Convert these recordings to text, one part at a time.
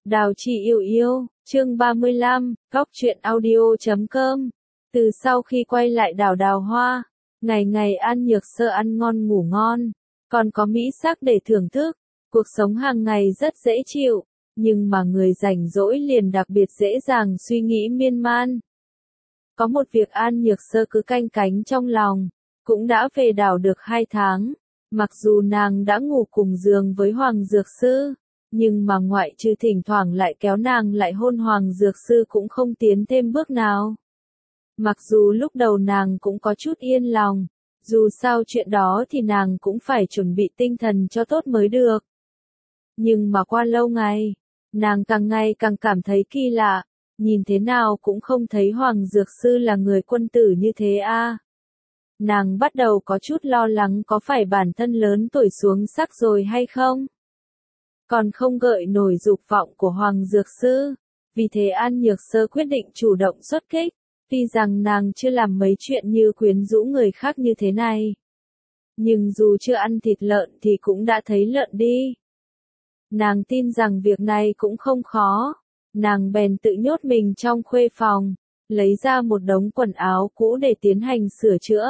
Đào Chi yêu yêu, chương 35, góc truyện audio.com. Từ sau khi quay lại đảo Đào Hoa, ngày ngày An Nhược Sơ ăn ngon ngủ ngon, còn có mỹ sắc để thưởng thức, cuộc sống hàng ngày rất dễ chịu, nhưng mà người rảnh rỗi liền đặc biệt dễ dàng suy nghĩ miên man. Có một việc An Nhược Sơ cứ canh cánh trong lòng, cũng đã về đảo được 2 tháng, mặc dù nàng đã ngủ cùng giường với Hoàng Dược Sư, nhưng mà ngoại trừ thỉnh thoảng lại kéo nàng lại hôn Hoàng Dược Sư cũng không tiến thêm bước nào. Mặc dù lúc đầu nàng cũng có chút yên lòng, dù sao chuyện đó thì nàng cũng phải chuẩn bị tinh thần cho tốt mới được. Nhưng mà qua lâu ngày, nàng càng ngày càng cảm thấy kỳ lạ, nhìn thế nào cũng không thấy Hoàng Dược Sư là người quân tử như thế a. Nàng bắt đầu có chút lo lắng có phải bản thân lớn tuổi xuống sắc rồi hay không? Còn không gợi nổi dục vọng của Hoàng Dược Sư, vì thế An Nhược Sơ quyết định chủ động xuất kích, tuy rằng nàng chưa làm mấy chuyện như quyến rũ người khác như thế này. Nhưng dù chưa ăn thịt lợn thì cũng đã thấy lợn đi. Nàng tin rằng việc này cũng không khó, nàng bèn tự nhốt mình trong khuê phòng, lấy ra một đống quần áo cũ để tiến hành sửa chữa.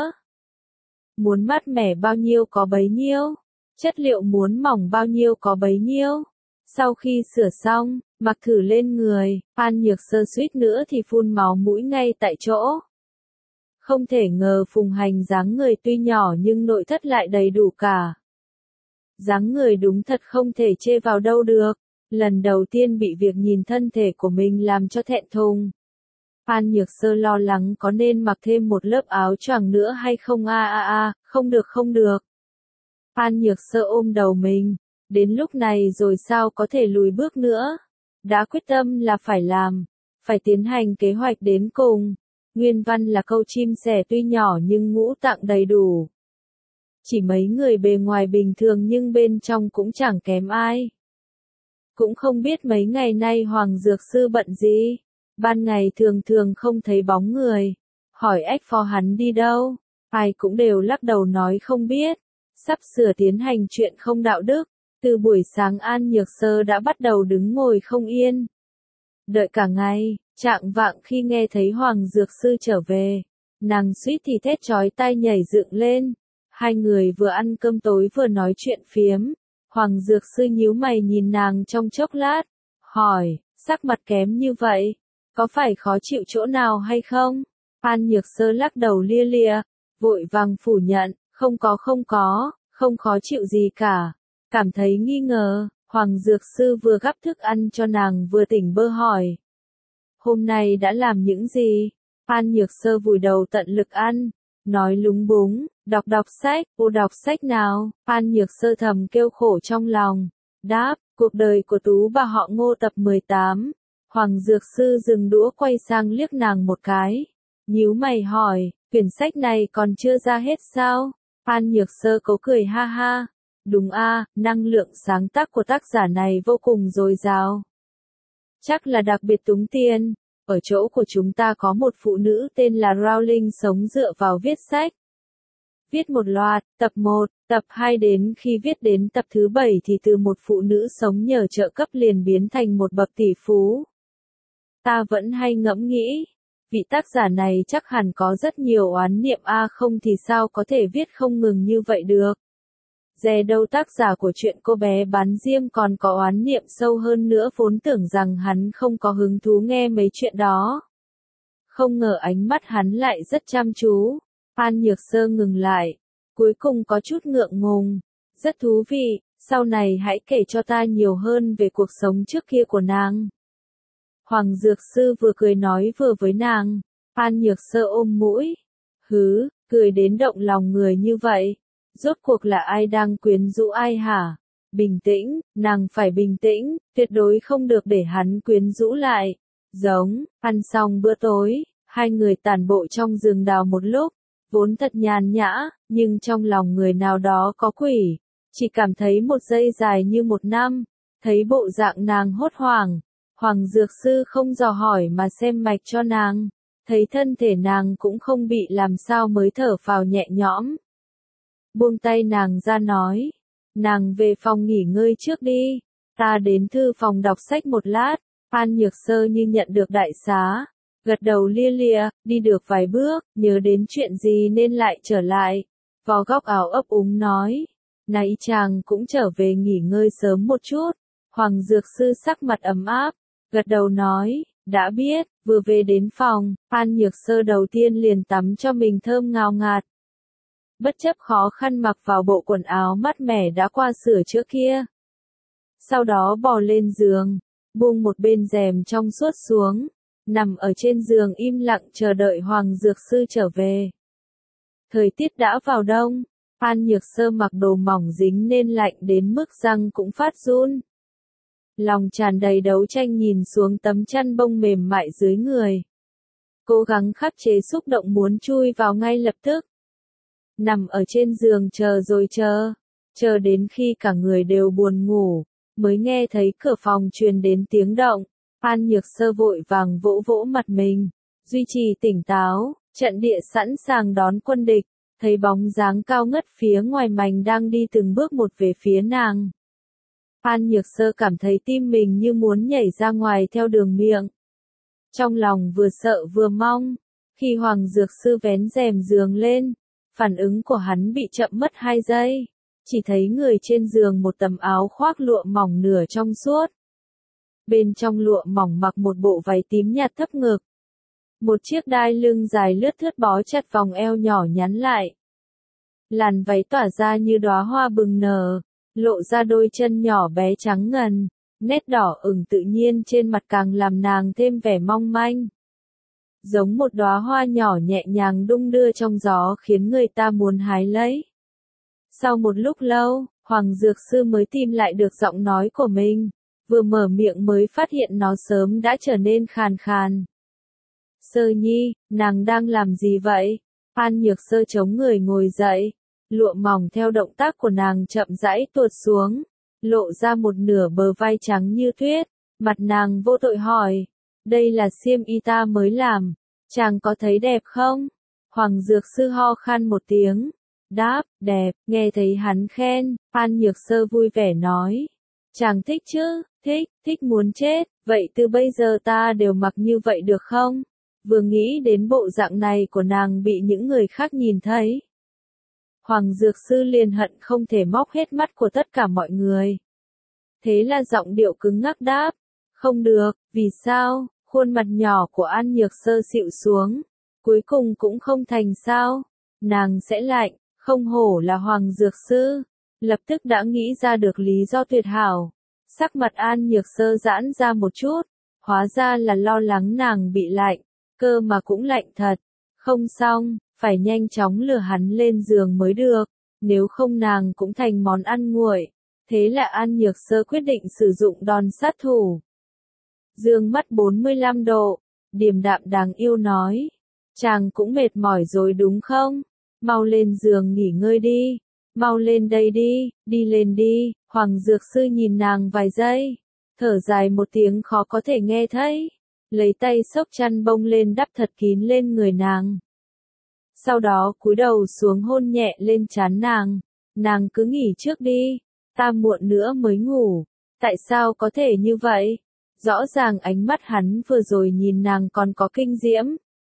Muốn mát mẻ bao nhiêu có bấy nhiêu, chất liệu muốn mỏng bao nhiêu có bấy nhiêu. Sau khi sửa xong, mặc thử lên người, An Nhược Sơ suýt nữa thì phun máu mũi ngay tại chỗ. Không thể ngờ Phùng Hành dáng người tuy nhỏ nhưng nội thất lại đầy đủ cả. Dáng người đúng thật không thể chê vào đâu được, lần đầu tiên bị việc nhìn thân thể của mình làm cho thẹn thùng. An Nhược Sơ lo lắng có nên mặc thêm một lớp áo choàng nữa hay không không được không được. An Nhược Sơ ôm đầu mình, đến lúc này rồi sao có thể lùi bước nữa. Đã quyết tâm là phải làm, phải tiến hành kế hoạch đến cùng. Nguyên văn là câu chim sẻ tuy nhỏ nhưng ngũ tạng đầy đủ. Chỉ mấy người bề ngoài bình thường nhưng bên trong cũng chẳng kém ai. Cũng không biết mấy ngày nay Hoàng Dược Sư bận gì. Ban ngày thường thường không thấy bóng người. Hỏi ách phó hắn đi đâu, ai cũng đều lắc đầu nói không biết. Sắp sửa tiến hành chuyện không đạo đức. Từ buổi sáng An Nhược Sơ đã bắt đầu đứng ngồi không yên. Đợi cả ngày, chạng vạng khi nghe thấy Hoàng Dược Sư trở về, nàng suýt thì thét chói tai nhảy dựng lên. Hai người vừa ăn cơm tối vừa nói chuyện phiếm. Hoàng Dược Sư nhíu mày nhìn nàng trong chốc lát, hỏi, sắc mặt kém như vậy, có phải khó chịu chỗ nào hay không? An Nhược Sơ lắc đầu lia lịa, vội vàng phủ nhận, không khó chịu gì cả. Cảm thấy nghi ngờ, Hoàng Dược Sư vừa gắp thức ăn cho nàng vừa tỉnh bơ hỏi. Hôm nay đã làm những gì? An Nhược Sơ vùi đầu tận lực ăn, nói lúng búng, đọc sách, đọc sách nào? An Nhược Sơ thầm kêu khổ trong lòng, đáp, cuộc đời của tú bà họ Ngô tập 18. Hoàng Dược Sư dừng đũa quay sang liếc nàng một cái, nhíu mày hỏi, quyển sách này còn chưa ra hết sao? An Nhược Sơ cố cười ha ha. Đúng năng lượng sáng tác của tác giả này vô cùng dồi dào. Chắc là đặc biệt túng tiền. Ở chỗ của chúng ta có một phụ nữ tên là Rowling sống dựa vào viết sách. Viết một loạt, tập 1, tập 2 đến khi viết đến tập thứ 7 thì từ một phụ nữ sống nhờ trợ cấp liền biến thành một bậc tỷ phú. Ta vẫn hay ngẫm nghĩ, vị tác giả này chắc hẳn có rất nhiều oán niệm không thì sao có thể viết không ngừng như vậy được. Dè đâu tác giả của chuyện cô bé bán diêm còn có oán niệm sâu hơn nữa, vốn tưởng rằng hắn không có hứng thú nghe mấy chuyện đó. Không ngờ ánh mắt hắn lại rất chăm chú. An Nhược Sơ ngừng lại, cuối cùng có chút ngượng ngùng. Rất thú vị, sau này hãy kể cho ta nhiều hơn về cuộc sống trước kia của nàng. Hoàng Dược Sư vừa cười nói vừa với nàng. An Nhược Sơ ôm mũi. Cười đến động lòng người như vậy. Rốt cuộc là ai đang quyến rũ ai hả? Bình tĩnh, nàng phải bình tĩnh, tuyệt đối không được để hắn quyến rũ lại. Ăn xong bữa tối, hai người tản bộ trong rừng đào một lúc, vốn thật nhàn nhã, nhưng trong lòng người nào đó có quỷ. Chỉ cảm thấy một giây dài như một năm, thấy bộ dạng nàng hốt hoảng. Hoàng Dược Sư không dò hỏi mà xem mạch cho nàng, thấy thân thể nàng cũng không bị làm sao mới thở phào nhẹ nhõm. Buông tay nàng ra nói, nàng về phòng nghỉ ngơi trước đi, Ta đến thư phòng đọc sách một lát. An Nhược Sơ như nhận được đại xá, gật đầu lia lịa, đi được vài bước, nhớ đến chuyện gì nên lại trở lại. Vò góc áo ấp úng nói, này chàng cũng trở về nghỉ ngơi sớm một chút. Hoàng Dược Sư sắc mặt ấm áp, gật đầu nói, đã biết. Vừa về đến phòng, An Nhược Sơ đầu tiên liền tắm cho mình thơm ngào ngạt. Bất chấp khó khăn mặc vào bộ quần áo mát mẻ đã qua sửa chữa kia. Sau đó bò lên giường, buông một bên rèm trong suốt xuống, nằm ở trên giường im lặng chờ đợi Hoàng Dược Sư trở về. Thời tiết đã vào đông, An Nhược Sơ mặc đồ mỏng dính nên lạnh đến mức răng cũng phát run. Lòng tràn đầy đấu tranh nhìn xuống tấm chăn bông mềm mại dưới người. Cố gắng khắc chế xúc động muốn chui vào ngay lập tức. Nằm ở trên giường chờ rồi chờ đến khi cả người đều buồn ngủ, mới nghe thấy cửa phòng truyền đến tiếng động. An Nhược Sơ vội vàng vỗ vỗ mặt mình, duy trì tỉnh táo, trận địa sẵn sàng đón quân địch, thấy bóng dáng cao ngất phía ngoài mành đang đi từng bước một về phía nàng. An Nhược Sơ cảm thấy tim mình như muốn nhảy ra ngoài theo đường miệng. Trong lòng vừa sợ vừa mong, khi Hoàng Dược Sư vén rèm giường lên, phản ứng của hắn bị chậm mất 2 giây. Chỉ thấy người trên giường một tấm áo khoác lụa mỏng nửa trong suốt. Bên trong lụa mỏng mặc một bộ váy tím nhạt thấp ngực. Một chiếc đai lưng dài lướt thướt bó chặt vòng eo nhỏ nhắn lại. Làn váy tỏa ra như đóa hoa bừng nở, lộ ra đôi chân nhỏ bé trắng ngần, nét đỏ ửng tự nhiên trên mặt càng làm nàng thêm vẻ mong manh. Giống một đóa hoa nhỏ nhẹ nhàng đung đưa trong gió khiến người ta muốn hái lấy. Sau một lúc lâu, Hoàng Dược Sư mới tìm lại được giọng nói của mình, vừa mở miệng mới phát hiện nó sớm đã trở nên khàn khàn. Sơ Nhi, nàng đang làm gì vậy? An Nhược Sơ chống người ngồi dậy, lụa mỏng theo động tác của nàng chậm rãi tuột xuống, lộ ra một nửa bờ vai trắng như tuyết, mặt nàng vô tội hỏi, đây là xiêm y ta mới làm, chàng có thấy đẹp không? Hoàng Dược Sư ho khan một tiếng, đáp, đẹp. Nghe thấy hắn khen, An Nhược Sơ vui vẻ nói, chàng thích chứ, thích muốn chết, vậy từ bây giờ ta đều mặc như vậy được không? Vừa nghĩ đến bộ dạng này của nàng bị những người khác nhìn thấy, Hoàng Dược Sư liền hận không thể móc hết mắt của tất cả mọi người. Thế là giọng điệu cứng ngắc đáp, không được. Vì sao? Khuôn mặt nhỏ của An Nhược Sơ xịu xuống, cuối cùng cũng không thành sao? Nàng sẽ lạnh. Không hổ là Hoàng Dược Sư, lập tức đã nghĩ ra được lý do tuyệt hảo. Sắc mặt An Nhược Sơ giãn ra một chút, hóa ra là lo lắng nàng bị lạnh, cơ mà cũng lạnh thật. Không xong, phải nhanh chóng lừa hắn lên giường mới được, nếu không nàng cũng thành món ăn nguội. Thế là An Nhược Sơ quyết định sử dụng đòn sát thủ. Dương mắt 45 độ, điềm đạm đáng yêu nói, chàng cũng mệt mỏi rồi đúng không? Mau lên giường nghỉ ngơi đi, mau lên đây đi, đi lên đi. Hoàng Dược Sư nhìn nàng vài giây, thở dài một tiếng khó có thể nghe thấy, lấy tay xốc chăn bông lên đắp thật kín lên người nàng. Sau đó cúi đầu xuống hôn nhẹ lên trán nàng cứ nghỉ trước đi, ta muộn nữa mới ngủ. Tại sao có thể như vậy? Rõ ràng ánh mắt hắn vừa rồi nhìn nàng còn có kinh diễm.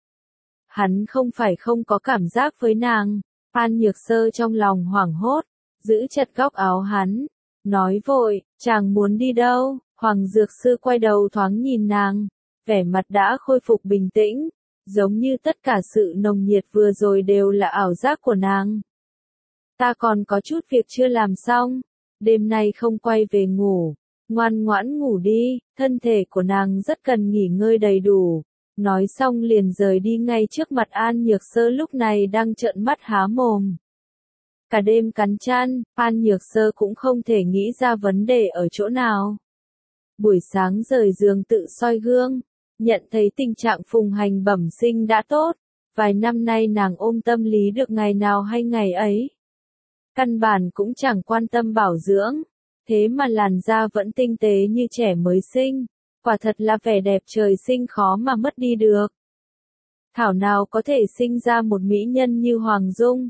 Hắn không phải không có cảm giác với nàng. An Nhược Sơ trong lòng hoảng hốt, giữ chặt góc áo hắn, nói vội, chàng muốn đi đâu? Hoàng Dược Sư quay đầu thoáng nhìn nàng, vẻ mặt đã khôi phục bình tĩnh, giống như tất cả sự nồng nhiệt vừa rồi đều là ảo giác của nàng. Ta còn có chút việc chưa làm xong, đêm nay không quay về ngủ, ngoan ngoãn ngủ đi, thân thể của nàng rất cần nghỉ ngơi đầy đủ. Nói xong liền rời đi ngay trước mặt An Nhược Sơ lúc này đang trợn mắt há mồm. Cả đêm cắn chăn, An Nhược Sơ cũng không thể nghĩ ra vấn đề ở chỗ nào. Buổi sáng rời giường tự soi gương, nhận thấy tình trạng phùng hành bẩm sinh đã tốt, vài năm nay nàng ôm tâm lý được ngày nào hay ngày ấy. Căn bản cũng chẳng quan tâm bảo dưỡng, thế mà làn da vẫn tinh tế như trẻ mới sinh. Quả thật là vẻ đẹp trời sinh khó mà mất đi được. Thảo nào có thể sinh ra một mỹ nhân như Hoàng Dung.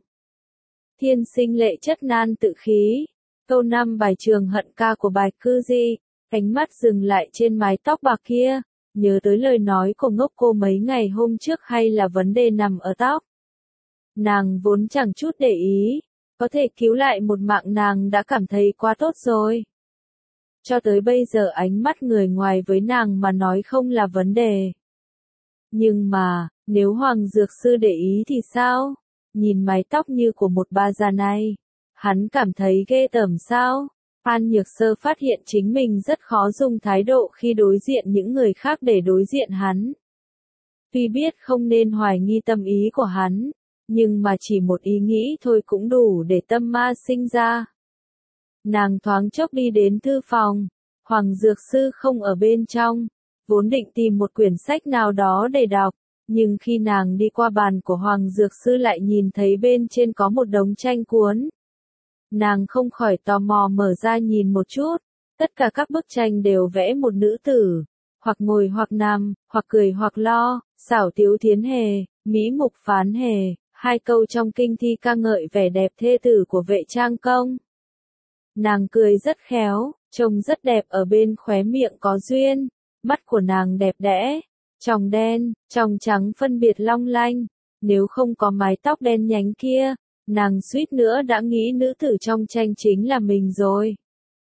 Thiên sinh lệ chất nan tự khí. Câu 5 bài Trường Hận Ca của Bạch Cư Di. Ánh mắt dừng lại trên mái tóc bạc kia, nhớ tới lời nói của ngốc cô mấy ngày hôm trước hay là vấn đề nằm ở tóc. Nàng vốn chẳng chút để ý, có thể cứu lại một mạng nàng đã cảm thấy quá tốt rồi. Cho tới bây giờ ánh mắt người ngoài với nàng mà nói không là vấn đề. Nhưng mà, nếu Hoàng Dược Sư để ý thì sao? Nhìn mái tóc như của một bà già này, hắn cảm thấy ghê tởm sao? An Nhược Sơ phát hiện chính mình rất khó dùng thái độ khi đối diện những người khác để đối diện hắn. Tuy biết không nên hoài nghi tâm ý của hắn, nhưng mà chỉ một ý nghĩ thôi cũng đủ để tâm ma sinh ra. Nàng thoáng chốc đi đến thư phòng, Hoàng Dược Sư không ở bên trong, vốn định tìm một quyển sách nào đó để đọc, nhưng khi nàng đi qua bàn của Hoàng Dược Sư lại nhìn thấy bên trên có một đống tranh cuốn. Nàng không khỏi tò mò mở ra nhìn một chút, tất cả các bức tranh đều vẽ một nữ tử, hoặc ngồi hoặc nằm, hoặc cười hoặc lo, xảo tiếu thiến hề, mỹ mục phán hề, hai câu trong kinh thi ca ngợi vẻ đẹp thê tử của Vệ Trang Công. Nàng cười rất khéo, trông rất đẹp ở bên khóe miệng có duyên, mắt của nàng đẹp đẽ, tròng đen, tròng trắng phân biệt long lanh, nếu không có mái tóc đen nhánh kia, nàng suýt nữa đã nghĩ nữ tử trong tranh chính là mình rồi.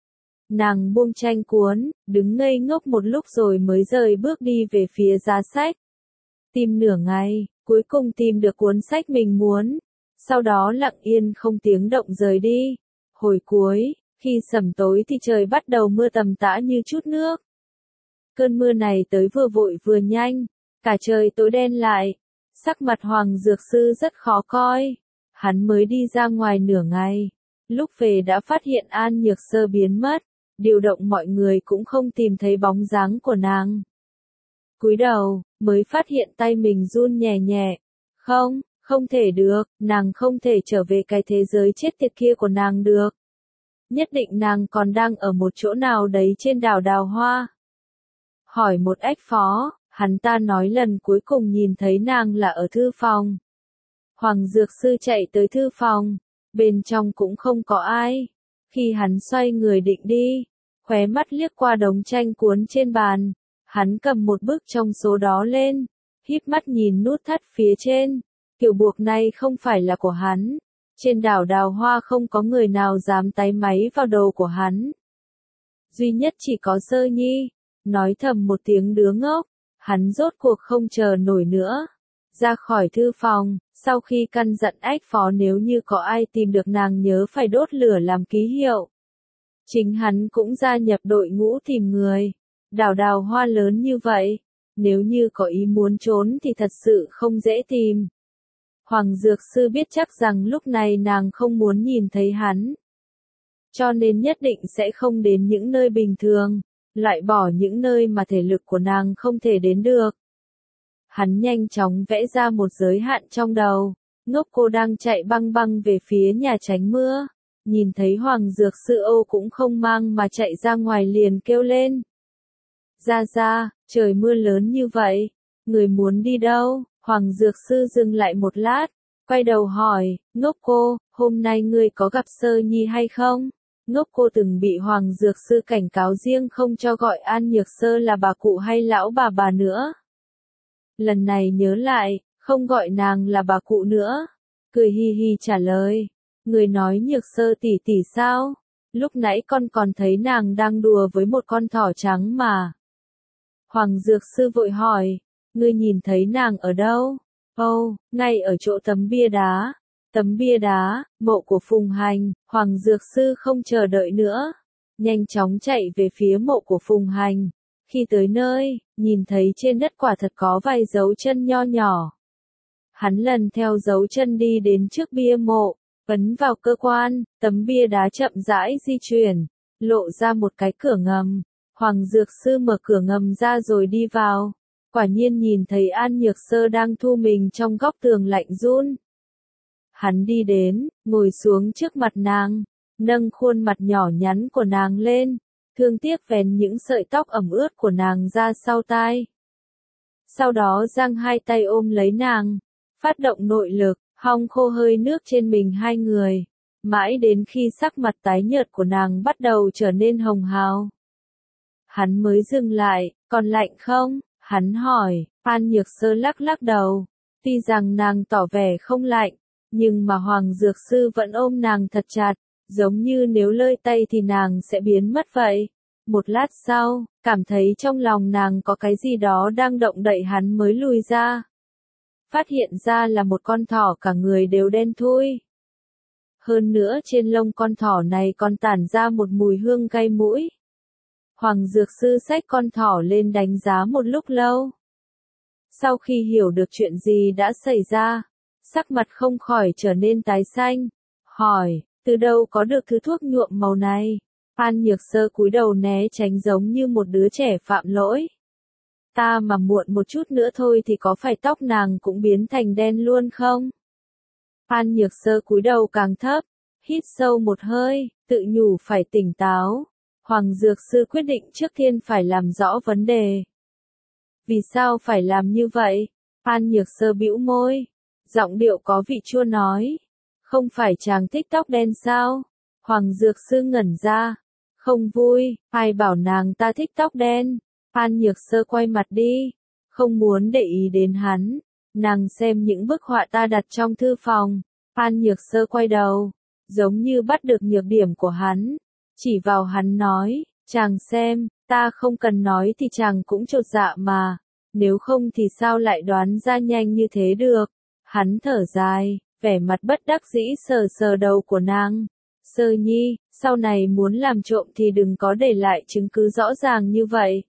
Nàng buông tranh cuốn, đứng ngây ngốc một lúc rồi mới rời bước đi về phía giá sách. Tìm nửa ngày, cuối cùng tìm được cuốn sách mình muốn, sau đó lặng yên không tiếng động rời đi. Hồi cuối, khi sẩm tối thì trời bắt đầu mưa tầm tã như chút nước. Cơn mưa này tới vừa vội vừa nhanh, cả trời tối đen lại, sắc mặt Hoàng Dược Sư rất khó coi. Hắn mới đi ra ngoài nửa ngày, lúc về đã phát hiện An Nhược Sơ biến mất, điều động mọi người cũng không tìm thấy bóng dáng của nàng. Cúi đầu, mới phát hiện tay mình run nhẹ nhẹ. Không, không thể được, nàng không thể trở về cái thế giới chết tiệt kia của nàng được. Nhất định nàng còn đang ở một chỗ nào đấy trên đảo Đào Hoa. Hỏi một ếch phó, hắn ta nói lần cuối cùng nhìn thấy nàng là ở thư phòng. Hoàng Dược Sư chạy tới thư phòng, bên trong cũng không có ai. Khi hắn xoay người định đi, khóe mắt liếc qua đống tranh cuốn trên bàn, hắn cầm một bức trong số đó lên, híp mắt nhìn nút thắt phía trên, kiểu buộc này không phải là của hắn. Trên đảo Đào Hoa không có người nào dám táy máy vào đầu của hắn. Duy nhất chỉ có Sơ Nhi, nói thầm một tiếng đứa ngốc, hắn rốt cuộc không chờ nổi nữa. Ra khỏi thư phòng, sau khi căn dặn ếch phó nếu như có ai tìm được nàng nhớ phải đốt lửa làm ký hiệu. Chính hắn cũng gia nhập đội ngũ tìm người. Đảo Đào Hoa lớn như vậy, nếu như có ý muốn trốn thì thật sự không dễ tìm. Hoàng Dược Sư biết chắc rằng lúc này nàng không muốn nhìn thấy hắn. Cho nên nhất định sẽ không đến những nơi bình thường, loại bỏ những nơi mà thể lực của nàng không thể đến được. Hắn nhanh chóng vẽ ra một giới hạn trong đầu, ngốc cô đang chạy băng băng về phía nhà tránh mưa. Nhìn thấy Hoàng Dược Sư Âu cũng không mang mà chạy ra ngoài liền kêu lên. Ra, trời mưa lớn như vậy, người muốn đi đâu? Hoàng Dược Sư dừng lại một lát, quay đầu hỏi, ngốc cô, hôm nay ngươi có gặp Sơ Nhi hay không? Ngốc cô từng bị Hoàng Dược Sư cảnh cáo riêng không cho gọi An Nhược Sơ là bà cụ hay lão bà nữa. Lần này nhớ lại, không gọi nàng là bà cụ nữa. Cười hi hi trả lời, người nói Nhược Sơ tỷ tỷ sao? Lúc nãy con còn thấy nàng đang đùa với một con thỏ trắng mà. Hoàng Dược Sư vội hỏi, ngươi nhìn thấy nàng ở đâu? Ồ, ngay ở chỗ tấm bia đá. Tấm bia đá, mộ của Phùng Hành. Hoàng Dược Sư không chờ đợi nữa, nhanh chóng chạy về phía mộ của Phùng Hành. Khi tới nơi, nhìn thấy trên đất quả thật có vài dấu chân nho nhỏ. Hắn lần theo dấu chân đi đến trước bia mộ, ấn vào cơ quan, tấm bia đá chậm rãi di chuyển, lộ ra một cái cửa ngầm. Hoàng Dược Sư mở cửa ngầm ra rồi đi vào. Quả nhiên nhìn thấy An Nhược Sơ đang thu mình trong góc tường lạnh run. Hắn đi đến, ngồi xuống trước mặt nàng, nâng khuôn mặt nhỏ nhắn của nàng lên, thương tiếc vén những sợi tóc ẩm ướt của nàng ra sau tai. Sau đó giang hai tay ôm lấy nàng, phát động nội lực, hong khô hơi nước trên mình hai người, mãi đến khi sắc mặt tái nhợt của nàng bắt đầu trở nên hồng hào. Hắn mới dừng lại, còn lạnh không? Hắn hỏi, An Nhược Sơ lắc lắc đầu. Tuy rằng nàng tỏ vẻ không lạnh, nhưng mà Hoàng Dược Sư vẫn ôm nàng thật chặt, giống như nếu lơi tay thì nàng sẽ biến mất vậy. Một lát sau, cảm thấy trong lòng nàng có cái gì đó đang động đậy hắn mới lùi ra. Phát hiện ra là một con thỏ cả người đều đen thui. Hơn nữa trên lông con thỏ này còn tản ra một mùi hương gây mũi. Hoàng Dược Sư xách con thỏ lên đánh giá một lúc lâu. Sau khi hiểu được chuyện gì đã xảy ra, sắc mặt không khỏi trở nên tái xanh. Hỏi, từ đâu có được thứ thuốc nhuộm màu này? An Nhược Sơ cúi đầu né tránh giống như một đứa trẻ phạm lỗi. Ta mà muộn một chút nữa thôi thì có phải tóc nàng cũng biến thành đen luôn không? An Nhược Sơ cúi đầu càng thấp, hít sâu một hơi, tự nhủ phải tỉnh táo. Hoàng Dược Sư quyết định trước tiên phải làm rõ vấn đề. Vì sao phải làm như vậy? An Nhược Sơ bĩu môi, giọng điệu có vị chua nói. Không phải chàng thích tóc đen sao? Hoàng Dược Sư ngẩn ra. Không vui, ai bảo nàng ta thích tóc đen? An Nhược Sơ quay mặt đi, không muốn để ý đến hắn. Nàng xem những bức họa ta đặt trong thư phòng. An Nhược Sơ quay đầu, giống như bắt được nhược điểm của hắn. Chỉ vào hắn nói, chàng xem, ta không cần nói thì chàng cũng chột dạ mà. Nếu không thì sao lại đoán ra nhanh như thế được? Hắn thở dài, vẻ mặt bất đắc dĩ sờ sờ đầu của nàng. Sơ Nhi, sau này muốn làm trộm thì đừng có để lại chứng cứ rõ ràng như vậy.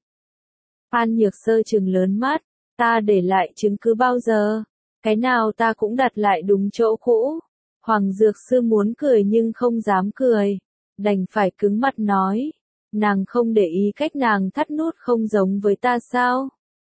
An Nhược Sơ trừng lớn mắt, ta để lại chứng cứ bao giờ? Cái nào ta cũng đặt lại đúng chỗ cũ. Hoàng Dược Sư muốn cười nhưng không dám cười, đành phải cứng mặt nói, nàng không để ý cách nàng thắt nút không giống với ta sao?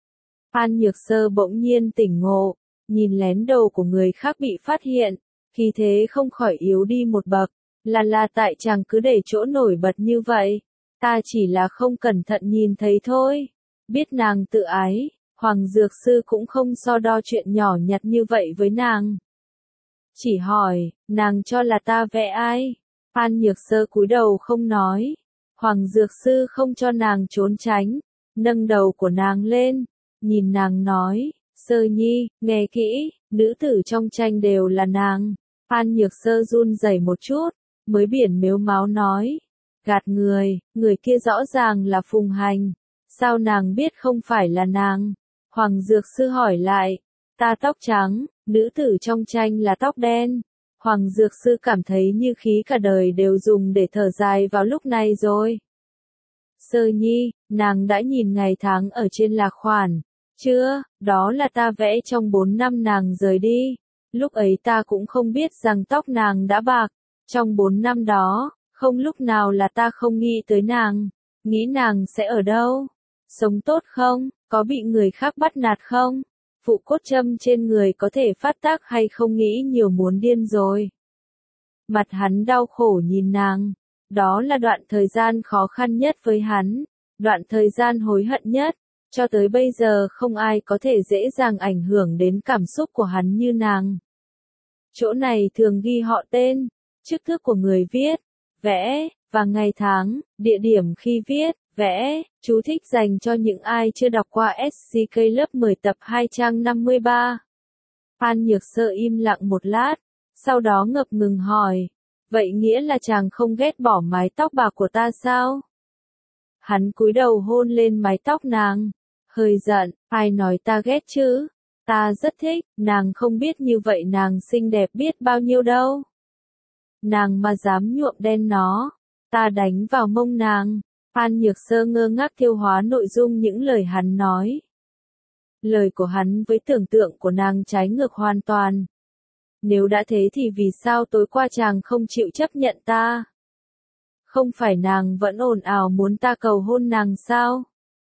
An Nhược Sơ bỗng nhiên tỉnh ngộ, nhìn lén đồ của người khác bị phát hiện, khí thế không khỏi yếu đi một bậc, là tại chàng cứ để chỗ nổi bật như vậy, ta chỉ là không cẩn thận nhìn thấy thôi. Biết nàng tự ái, Hoàng Dược Sư cũng không so đo chuyện nhỏ nhặt như vậy với nàng. Chỉ hỏi, nàng cho là ta vẽ ai? An Nhược Sơ cúi đầu không nói. Hoàng Dược Sư không cho nàng trốn tránh, nâng đầu của nàng lên, nhìn nàng nói, Sơ Nhi, nghe kỹ, nữ tử trong tranh đều là nàng. An Nhược Sơ run rẩy một chút, mới biển mếu máo nói, gạt người kia rõ ràng là Phùng Hành. Sao nàng biết không phải là nàng? Hoàng Dược Sư hỏi lại, ta tóc trắng, nữ tử trong tranh là tóc đen. Hoàng Dược Sư cảm thấy như khí cả đời đều dùng để thở dài vào lúc này rồi. Sơ Nhi, nàng đã nhìn ngày tháng ở trên lạc khoản. Chưa, đó là ta vẽ trong 4 năm nàng rời đi. Lúc ấy ta cũng không biết rằng tóc nàng đã bạc. Trong 4 năm đó, không lúc nào là ta không nghĩ tới nàng. Nghĩ nàng sẽ ở đâu? Sống tốt không? Có bị người khác bắt nạt không? Phụ cốt châm trên người có thể phát tác hay không nghĩ nhiều muốn điên rồi. Mặt hắn đau khổ nhìn nàng. Đó là đoạn thời gian khó khăn nhất với hắn. Đoạn thời gian hối hận nhất. Cho tới bây giờ không ai có thể dễ dàng ảnh hưởng đến cảm xúc của hắn như nàng. Chỗ này thường ghi họ tên, chức thức của người viết, vẽ, và ngày tháng, địa điểm khi viết, vẽ, chú thích dành cho những ai chưa đọc qua SCK lớp 10 tập 2 trang 53. An Nhược Sơ im lặng một lát, sau đó ngập ngừng hỏi, vậy nghĩa là chàng không ghét bỏ mái tóc bạc của ta sao? Hắn cúi đầu hôn lên mái tóc nàng, hơi giận, ai nói ta ghét chứ? Ta rất thích, nàng không biết như vậy nàng xinh đẹp biết bao nhiêu đâu. Nàng mà dám nhuộm đen nó, ta đánh vào mông nàng. An Nhược Sơ ngơ ngác tiêu hóa nội dung những lời hắn nói. Lời của hắn với tưởng tượng của nàng trái ngược hoàn toàn. Nếu đã thế thì vì sao tối qua chàng không chịu chấp nhận ta? Không phải nàng vẫn ồn ào muốn ta cầu hôn nàng sao?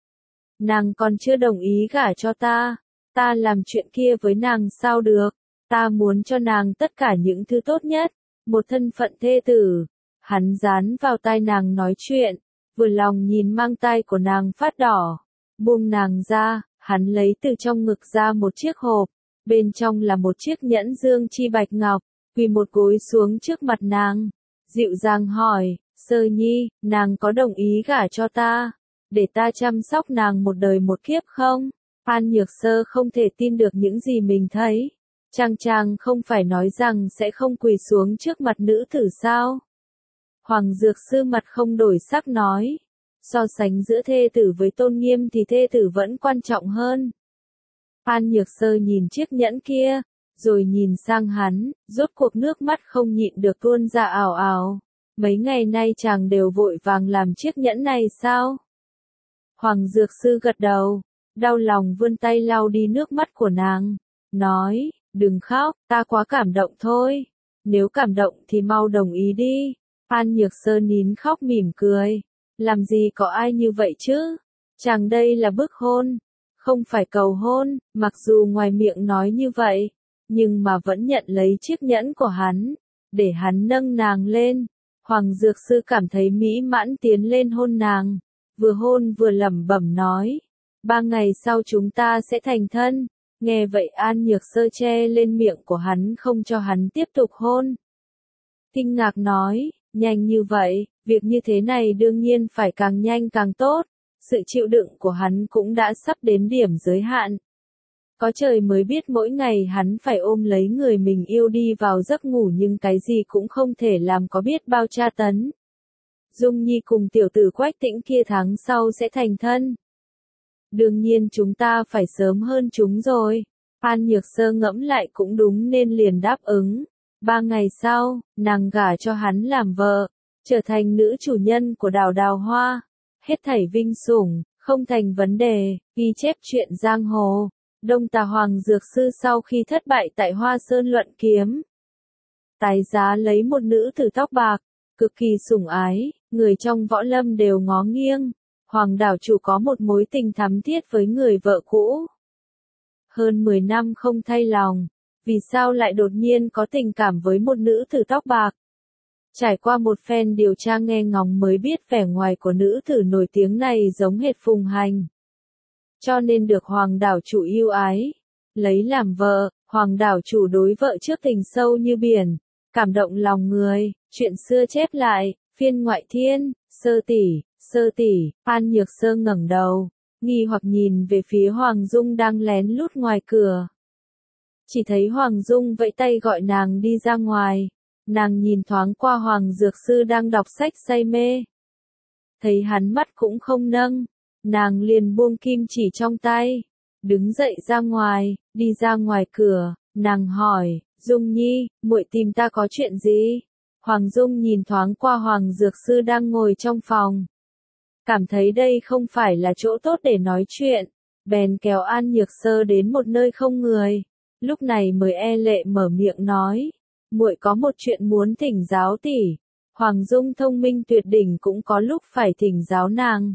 Nàng còn chưa đồng ý gả cho ta. Ta làm chuyện kia với nàng sao được? Ta muốn cho nàng tất cả những thứ tốt nhất. Một thân phận thê tử. Hắn dán vào tai nàng nói chuyện. Vừa lòng nhìn mang tai của nàng phát đỏ. Buông nàng ra, hắn lấy từ trong ngực ra một chiếc hộp. Bên trong là một chiếc nhẫn dương chi bạch ngọc. Quỳ một gối xuống trước mặt nàng. Dịu dàng hỏi, Sơ Nhi, nàng có đồng ý gả cho ta? để ta chăm sóc nàng một đời một kiếp không? An Nhược Sơ không thể tin được những gì mình thấy. Chàng không phải nói rằng sẽ không quỳ xuống trước mặt nữ tử sao? Hoàng Dược Sư mặt không đổi sắc nói. So sánh giữa thê tử với tôn nghiêm thì thê tử vẫn quan trọng hơn. An Nhược Sơ nhìn chiếc nhẫn kia, rồi nhìn sang hắn, rốt cuộc nước mắt không nhịn được tuôn ra ào ào. Mấy ngày nay chàng đều vội vàng làm chiếc nhẫn này sao? Hoàng Dược Sư gật đầu, đau lòng vươn tay lau đi nước mắt của nàng, nói, đừng khóc, ta quá cảm động thôi. Nếu cảm động thì mau đồng ý đi. An Nhược Sơ nín khóc mỉm cười. Làm gì có ai như vậy chứ? Chàng đây là bức hôn, không phải cầu hôn, mặc dù ngoài miệng nói như vậy, nhưng mà vẫn nhận lấy chiếc nhẫn của hắn, để hắn nâng nàng lên. Hoàng Dược Sư cảm thấy mỹ mãn tiến lên hôn nàng, vừa hôn vừa lẩm bẩm nói, 3 ngày sau chúng ta sẽ thành thân. Nghe vậy An Nhược Sơ che lên miệng của hắn không cho hắn tiếp tục hôn. Kinh ngạc nói, nhanh như vậy, việc như thế này đương nhiên phải càng nhanh càng tốt. Sự chịu đựng của hắn cũng đã sắp đến điểm giới hạn. Có trời mới biết mỗi ngày hắn phải ôm lấy người mình yêu đi vào giấc ngủ nhưng cái gì cũng không thể làm có biết bao tra tấn. Dung Nhi cùng tiểu tử Quách Tĩnh kia tháng sau sẽ thành thân. Đương nhiên chúng ta phải sớm hơn chúng rồi. An Nhược Sơ ngẫm lại cũng đúng nên liền đáp ứng. 3 ngày sau, nàng gả cho hắn làm vợ, trở thành nữ chủ nhân của đảo Đào Hoa. Hết thảy vinh sủng, không thành vấn đề, ghi chép chuyện giang hồ. Đông Tà Hoàng Dược Sư sau khi thất bại tại Hoa Sơn luận kiếm, tái giá lấy một nữ tử tóc bạc, cực kỳ sủng ái, người trong võ lâm đều ngó nghiêng. Hoàng đảo chủ có một mối tình thắm thiết với người vợ cũ. Hơn 10 năm không thay lòng, vì sao lại đột nhiên có tình cảm với một nữ tử tóc bạc? Trải qua một phen điều tra nghe ngóng mới biết vẻ ngoài của nữ tử nổi tiếng này giống hệt Phùng Hành. Cho nên được Hoàng đảo chủ yêu ái, lấy làm vợ. Hoàng đảo chủ đối vợ trước tình sâu như biển, cảm động lòng người. Chuyện xưa chép lại, phiên ngoại thiên, Sơ tỷ. An Nhược Sơ ngẩng đầu, nghi hoặc nhìn về phía Hoàng Dung đang lén lút ngoài cửa. Chỉ thấy Hoàng Dung vẫy tay gọi nàng đi ra ngoài. Nàng nhìn thoáng qua Hoàng Dược Sư đang đọc sách say mê. Thấy hắn mắt cũng không nâng, nàng liền buông kim chỉ trong tay, đứng dậy ra ngoài, đi ra ngoài cửa, nàng hỏi, Dung Nhi, muội tìm ta có chuyện gì? Hoàng Dung nhìn thoáng qua Hoàng Dược Sư đang ngồi trong phòng. Cảm thấy đây không phải là chỗ tốt để nói chuyện, bèn kéo An Nhược Sơ đến một nơi không người. Lúc này mới e lệ mở miệng nói, muội có một chuyện muốn thỉnh giáo tỷ. Hoàng Dung thông minh tuyệt đỉnh cũng có lúc phải thỉnh giáo nàng.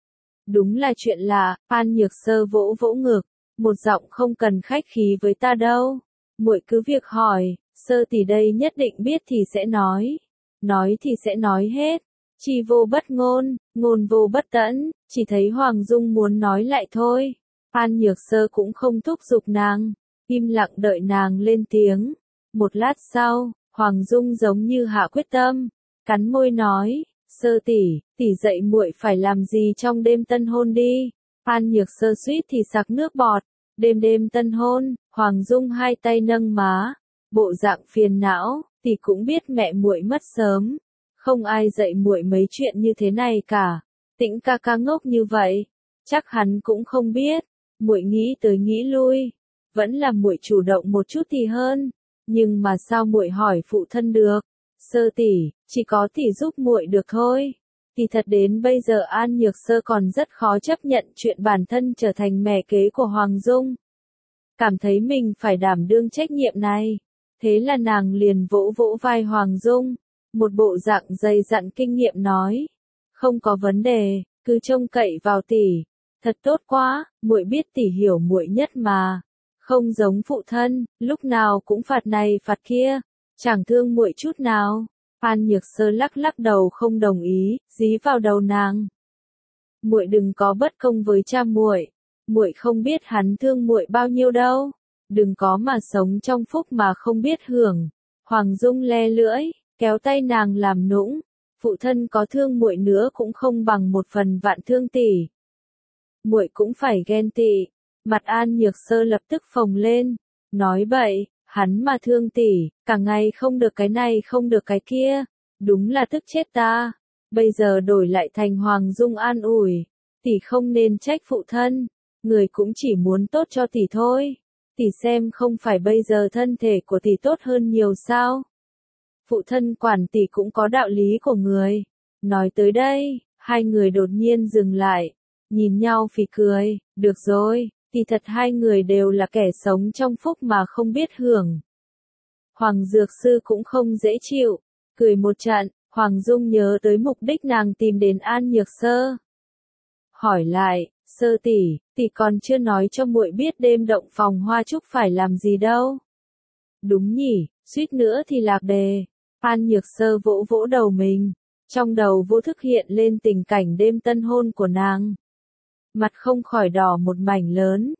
Đúng là chuyện lạ. An Nhược Sơ vỗ vỗ ngực, một giọng không cần khách khí với ta đâu. Muội cứ việc hỏi, Sơ tỷ đây nhất định biết thì sẽ nói thì sẽ nói hết. Chi vô bất ngôn, ngôn vô bất tẫn, chỉ thấy Hoàng Dung muốn nói lại thôi. An Nhược Sơ cũng không thúc giục nàng, im lặng đợi nàng lên tiếng. Một lát sau, Hoàng Dung giống như hạ quyết tâm, cắn môi nói, Sơ tỷ, tỷ dạy muội phải làm gì trong đêm tân hôn đi. An Nhược Sơ suýt thì sặc nước bọt. Đêm tân hôn, Hoàng Dung hai tay nâng má, bộ dạng phiền não, tỷ cũng biết mẹ muội mất sớm, không ai dạy muội mấy chuyện như thế này cả. Tĩnh ca ca ngốc như vậy, chắc hắn cũng không biết. Muội nghĩ tới nghĩ lui, vẫn là muội chủ động một chút thì hơn. Nhưng mà sao muội hỏi phụ thân được? Sơ tỷ, chỉ có tỷ giúp muội được thôi. Thì thật đến bây giờ An Nhược Sơ còn rất khó chấp nhận chuyện bản thân trở thành mẹ kế của Hoàng Dung. Cảm thấy mình phải đảm đương trách nhiệm này. Thế là nàng liền vỗ vỗ vai Hoàng Dung, một bộ dạng dày dặn kinh nghiệm nói, không có vấn đề, cứ trông cậy vào tỷ. Thật tốt quá, muội biết tỷ hiểu muội nhất mà. Không giống phụ thân, lúc nào cũng phạt này phạt kia, chẳng thương muội chút nào. An Nhược Sơ lắc lắc đầu không đồng ý, dí vào đầu nàng. Muội đừng có bất công với cha muội, muội không biết hắn thương muội bao nhiêu đâu. Đừng có mà sống trong phúc mà không biết hưởng. Hoàng Dung le lưỡi, kéo tay nàng làm nũng, Phụ thân có thương muội nữa cũng không bằng một phần vạn thương tỷ. Muội cũng phải ghen tị. Mặt An Nhược Sơ lập tức phồng lên, nói bậy, hắn mà thương tỷ, cả ngày không được cái này không được cái kia, đúng là tức chết ta. Bây giờ đổi lại thành Hoàng Dung an ủi, tỷ không nên trách phụ thân, người cũng chỉ muốn tốt cho tỷ thôi. Tỷ xem không phải bây giờ thân thể của tỷ tốt hơn nhiều sao? Phụ thân quản tỷ cũng có đạo lý của người. Nói tới đây, hai người đột nhiên dừng lại, nhìn nhau phì cười, được rồi, thì thật hai người đều là kẻ sống trong phúc mà không biết hưởng. Hoàng Dược Sư cũng không dễ chịu, cười một trận, Hoàng Dung nhớ tới mục đích nàng tìm đến An Nhược Sơ. Hỏi lại, Sơ tỷ còn chưa nói cho muội biết đêm động phòng hoa trúc phải làm gì đâu. Đúng nhỉ, suýt nữa thì lạc đề. An Nhược Sơ vỗ vỗ đầu mình, trong đầu vô thức hiện lên tình cảnh đêm tân hôn của nàng. Mặt không khỏi đỏ một mảnh lớn,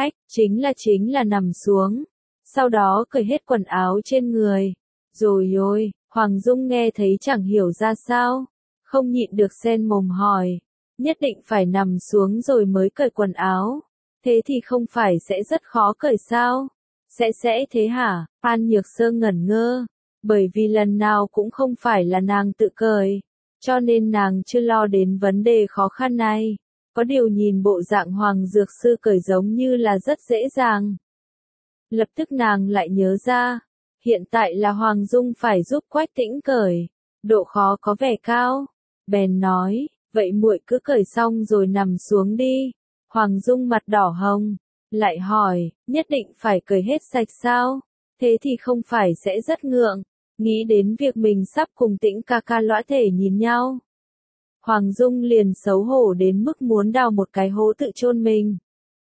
chính là nằm xuống, sau đó cởi hết quần áo trên người. Rồi ôi, Hoàng Dung nghe thấy chẳng hiểu ra sao, không nhịn được sen mồm hỏi, nhất định phải nằm xuống rồi mới cởi quần áo, thế thì không phải sẽ rất khó cởi sao? Sẽ thế hả? An Nhược Sơ ngẩn ngơ, bởi vì lần nào cũng không phải là nàng tự cởi, cho nên nàng chưa lo đến vấn đề khó khăn này. Có điều nhìn bộ dạng Hoàng Dược Sư cởi giống như là rất dễ dàng. Lập tức nàng lại nhớ ra, hiện tại là Hoàng Dung phải giúp Quách Tĩnh cởi, độ khó có vẻ cao. Bèn nói, vậy muội cứ cởi xong rồi nằm xuống đi. Hoàng Dung mặt đỏ hồng, lại hỏi, nhất định phải cởi hết sạch sao? Thế thì không phải sẽ rất ngượng, nghĩ đến việc mình sắp cùng Tĩnh ca ca lõa thể nhìn nhau. Hoàng Dung liền xấu hổ đến mức muốn đào một cái hố tự chôn mình.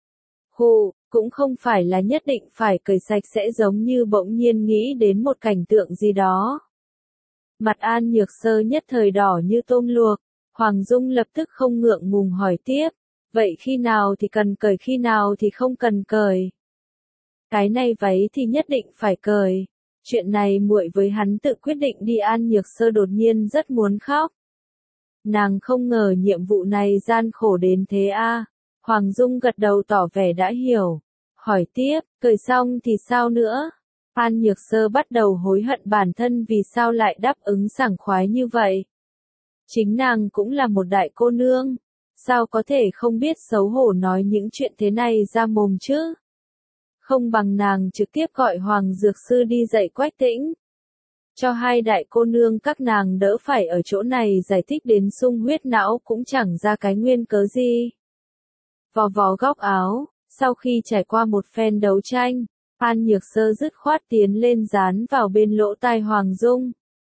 Hù, cũng không phải là nhất định phải cởi sạch sẽ giống như bỗng nhiên nghĩ đến một cảnh tượng gì đó. Mặt An Nhược Sơ nhất thời đỏ như tôm luộc, Hoàng Dung lập tức không ngượng ngùng hỏi tiếp, vậy khi nào thì cần cởi khi nào thì không cần cởi? Cái này váy thì nhất định phải cởi. Chuyện này muội với hắn tự quyết định đi. An Nhược Sơ đột nhiên rất muốn khóc. Nàng không ngờ nhiệm vụ này gian khổ đến thế a. Hoàng Dung gật đầu tỏ vẻ đã hiểu. Hỏi tiếp, cởi xong thì sao nữa? An Nhược Sơ bắt đầu hối hận bản thân vì sao lại đáp ứng sảng khoái như vậy. Chính nàng cũng là một đại cô nương, sao có thể không biết xấu hổ nói những chuyện thế này ra mồm chứ? Không bằng nàng trực tiếp gọi Hoàng Dược Sư đi dạy Quách Tĩnh. Cho hai đại cô nương các nàng đỡ phải ở chỗ này giải thích đến sung huyết não cũng chẳng ra cái nguyên cớ gì. Vò vò góc áo, sau khi trải qua một phen đấu tranh, An Nhược Sơ dứt khoát tiến lên dán vào bên lỗ tai Hoàng Dung.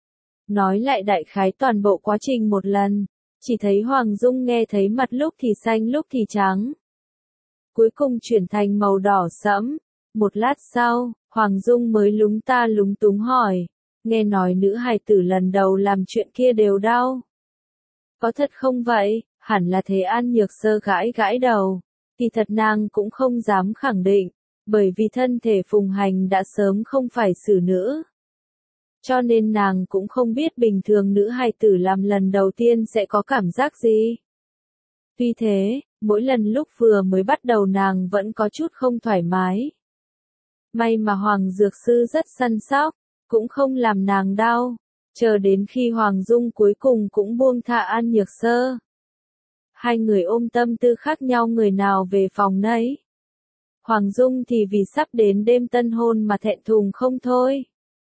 Nói lại đại khái toàn bộ quá trình một lần, chỉ thấy Hoàng Dung nghe thấy mặt lúc thì xanh lúc thì trắng. Cuối cùng chuyển thành màu đỏ sẫm. Một lát sau, Hoàng Dung mới lúng ta lúng túng hỏi, nghe nói nữ hài tử lần đầu làm chuyện kia đều đau. Có thật không vậy? Hẳn là thế. An Nhược Sơ gãi gãi đầu, thì thật nàng cũng không dám khẳng định, bởi vì thân thể Phùng Hành đã sớm không phải xử nữ. Cho nên nàng cũng không biết bình thường nữ hài tử làm lần đầu tiên sẽ có cảm giác gì. Tuy thế, mỗi lần lúc vừa mới bắt đầu nàng vẫn có chút không thoải mái. May mà Hoàng Dược Sư rất săn sóc, cũng không làm nàng đau, chờ đến khi Hoàng Dung cuối cùng cũng buông tha An Nhược Sơ. Hai người ôm tâm tư khác nhau người nào về phòng nấy. Hoàng Dung thì vì sắp đến đêm tân hôn mà thẹn thùng không thôi.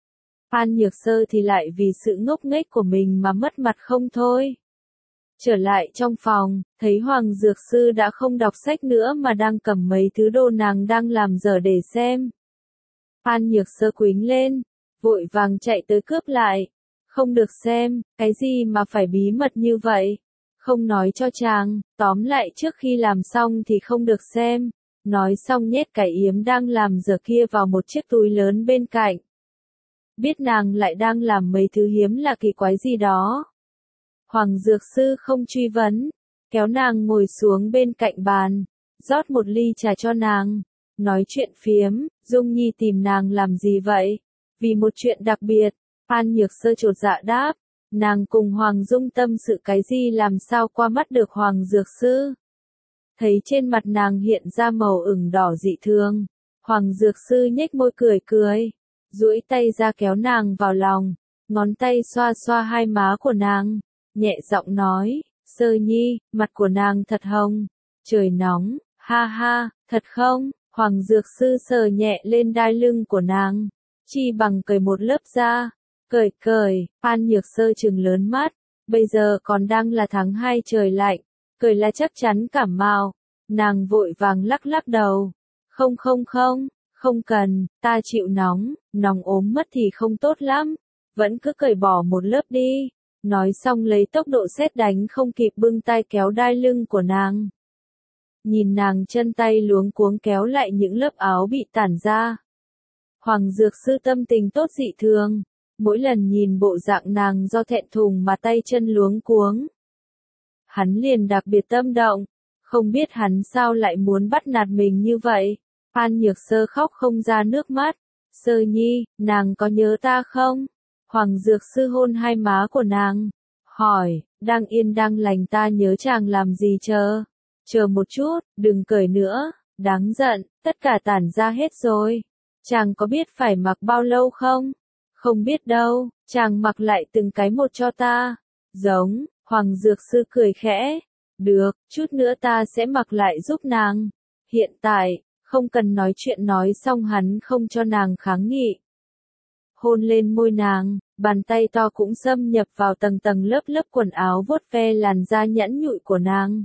An Nhược Sơ thì lại vì sự ngốc nghếch của mình mà mất mặt không thôi. Trở lại trong phòng, thấy Hoàng Dược Sư đã không đọc sách nữa mà đang cầm mấy thứ đồ nàng đang làm dở để xem. An Nhược Sơ quýnh lên, vội vàng chạy tới cướp lại. Không được xem, cái gì mà phải bí mật như vậy? Không nói cho chàng, tóm lại trước khi làm xong thì không được xem. Nói xong nhét cái yếm đang làm dở kia vào một chiếc túi lớn bên cạnh. Biết nàng lại đang làm mấy thứ hiếm lạ kỳ quái gì đó. Hoàng Dược Sư không truy vấn, kéo nàng ngồi xuống bên cạnh bàn, rót một ly trà cho nàng, nói chuyện phiếm. Dung Nhi tìm nàng làm gì vậy? Vì một chuyện đặc biệt. An Nhược Sơ chột dạ đáp, Nàng cùng Hoàng Dung tâm sự cái gì làm sao qua mắt được Hoàng Dược Sư. Thấy trên mặt nàng hiện ra màu ửng đỏ dị thường, Hoàng Dược Sư nhếch môi cười cười, duỗi tay ra kéo nàng vào lòng, ngón tay xoa xoa hai má của nàng, nhẹ giọng nói, Sơ Nhi, mặt của nàng thật hồng, trời nóng, ha ha, thật không? Hoàng Dược Sư sờ nhẹ lên đai lưng của nàng, chi bằng cởi một lớp da. Cởi, An Nhược Sơ trừng lớn mắt, bây giờ còn đang là tháng 2 trời lạnh, cởi là chắc chắn cảm mạo. Nàng vội vàng lắc lắc đầu, không cần, ta chịu nóng, nóng ốm mất thì không tốt lắm, vẫn cứ cởi bỏ một lớp đi. Nói xong lấy tốc độ sét đánh không kịp bưng tay kéo đai lưng của nàng. Nhìn nàng chân tay luống cuống kéo lại những lớp áo bị tản ra. Hoàng Dược Sư tâm tình tốt dị thường, mỗi lần nhìn bộ dạng nàng do thẹn thùng mà tay chân luống cuống. Hắn liền đặc biệt tâm động, không biết hắn sao lại muốn bắt nạt mình như vậy. An Nhược Sơ khóc không ra nước mắt, Sơ Nhi, nàng có nhớ ta không? Hoàng Dược Sư hôn hai má của nàng, hỏi, đang yên đang lành ta nhớ chàng làm gì chờ một chút, đừng cởi nữa, đáng giận, tất cả tản ra hết rồi. Chàng có biết phải mặc bao lâu không? Không biết đâu, chàng mặc lại từng cái một cho ta. Giống, Hoàng Dược Sư cười khẽ, được, chút nữa ta sẽ mặc lại giúp nàng. Hiện tại, không cần nói chuyện nói xong hắn không cho nàng kháng nghị. Hôn lên môi nàng, bàn tay to cũng xâm nhập vào tầng tầng lớp lớp quần áo vuốt ve làn da nhẵn nhụi của nàng.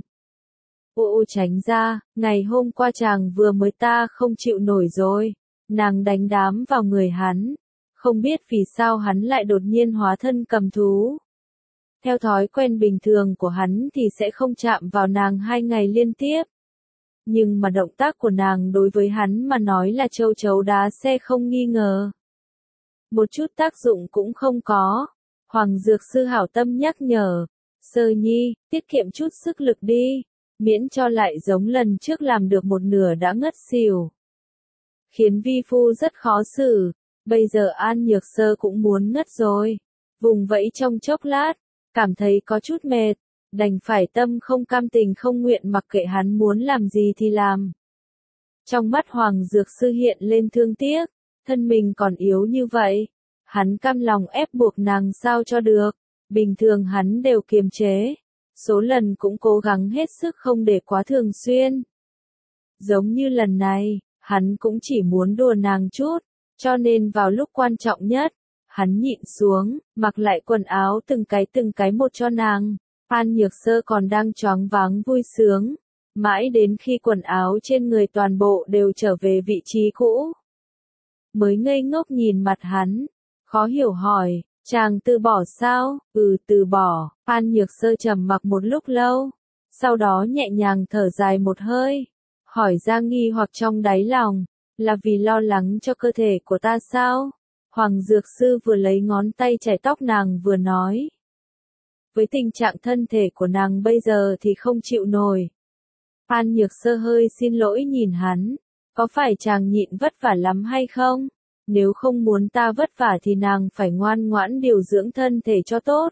Ô tránh ra, ngày hôm qua chàng vừa mới ta không chịu nổi rồi. Nàng đánh đám vào người hắn. Không biết vì sao hắn lại đột nhiên hóa thân cầm thú. Theo thói quen bình thường của hắn thì sẽ không chạm vào nàng 2 ngày liên tiếp. Nhưng mà động tác của nàng đối với hắn mà nói là châu chấu đá xe không nghi ngờ. Một chút tác dụng cũng không có. Hoàng Dược Sư hảo tâm nhắc nhở, Sơ Nhi, tiết kiệm chút sức lực đi, miễn cho lại giống lần trước làm được một nửa đã ngất xỉu. Khiến vi phu rất khó xử, bây giờ An Nhược Sơ cũng muốn ngất rồi. Vùng vẫy trong chốc lát, cảm thấy có chút mệt, đành phải tâm không cam tình không nguyện mặc kệ hắn muốn làm gì thì làm. Trong mắt Hoàng Dược Sư hiện lên thương tiếc, thân mình còn yếu như vậy, hắn cam lòng ép buộc nàng sao cho được, bình thường hắn đều kiềm chế, số lần cũng cố gắng hết sức không để quá thường xuyên. Giống như lần này, hắn cũng chỉ muốn đùa nàng chút, cho nên vào lúc quan trọng nhất, hắn nhịn xuống, mặc lại quần áo từng cái một cho nàng. An Nhược Sơ còn đang choáng váng vui sướng, mãi đến khi quần áo trên người toàn bộ đều trở về vị trí cũ. Mới ngây ngốc nhìn mặt hắn, khó hiểu hỏi, chàng từ bỏ sao? Từ bỏ. An Nhược Sơ trầm mặc một lúc lâu, sau đó nhẹ nhàng thở dài một hơi, hỏi ra nghi hoặc trong đáy lòng, là vì lo lắng cho cơ thể của ta sao? Hoàng Dược Sư vừa lấy ngón tay chải tóc nàng vừa nói. Với tình trạng thân thể của nàng bây giờ thì không chịu nổi. An Nhược Sơ hơi xin lỗi nhìn hắn, có phải chàng nhịn vất vả lắm hay không? Nếu không muốn ta vất vả thì nàng phải ngoan ngoãn điều dưỡng thân thể cho tốt.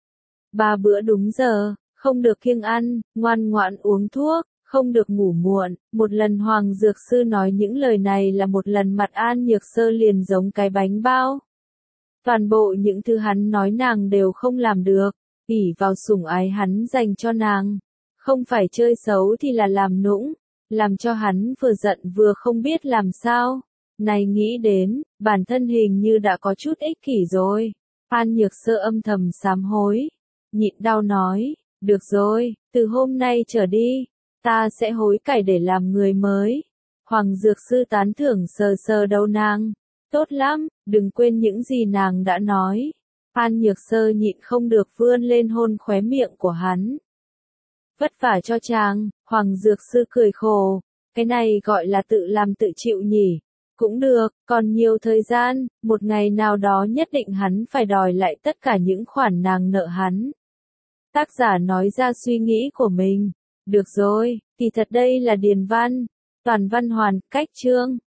3 bữa đúng giờ, không được kiêng ăn, ngoan ngoãn uống thuốc, không được ngủ muộn. Một lần Hoàng Dược Sư nói những lời này là một lần mặt An Nhược Sơ liền giống cái bánh bao. Toàn bộ những thứ hắn nói nàng đều không làm được, ỷ vào sủng ái hắn dành cho nàng. Không phải chơi xấu thì là làm nũng, làm cho hắn vừa giận vừa không biết làm sao. Này nghĩ đến, bản thân hình như đã có chút ích kỷ rồi. An Nhược Sơ âm thầm sám hối, nhịn đau nói, được rồi, từ hôm nay trở đi, ta sẽ hối cải để làm người mới. Hoàng Dược Sư tán thưởng sờ sờ đầu nàng, tốt lắm, đừng quên những gì nàng đã nói. An Nhược Sơ nhịn không được vươn lên hôn khóe miệng của hắn. Vất vả cho chàng, Hoàng Dược Sư cười khổ, cái này gọi là tự làm tự chịu nhỉ. Cũng được, còn nhiều thời gian, một ngày nào đó nhất định hắn phải đòi lại tất cả những khoản nàng nợ hắn. Tác giả nói ra suy nghĩ của mình. Được rồi, thì thật đây là điền văn, toàn văn hoàn, cách chương.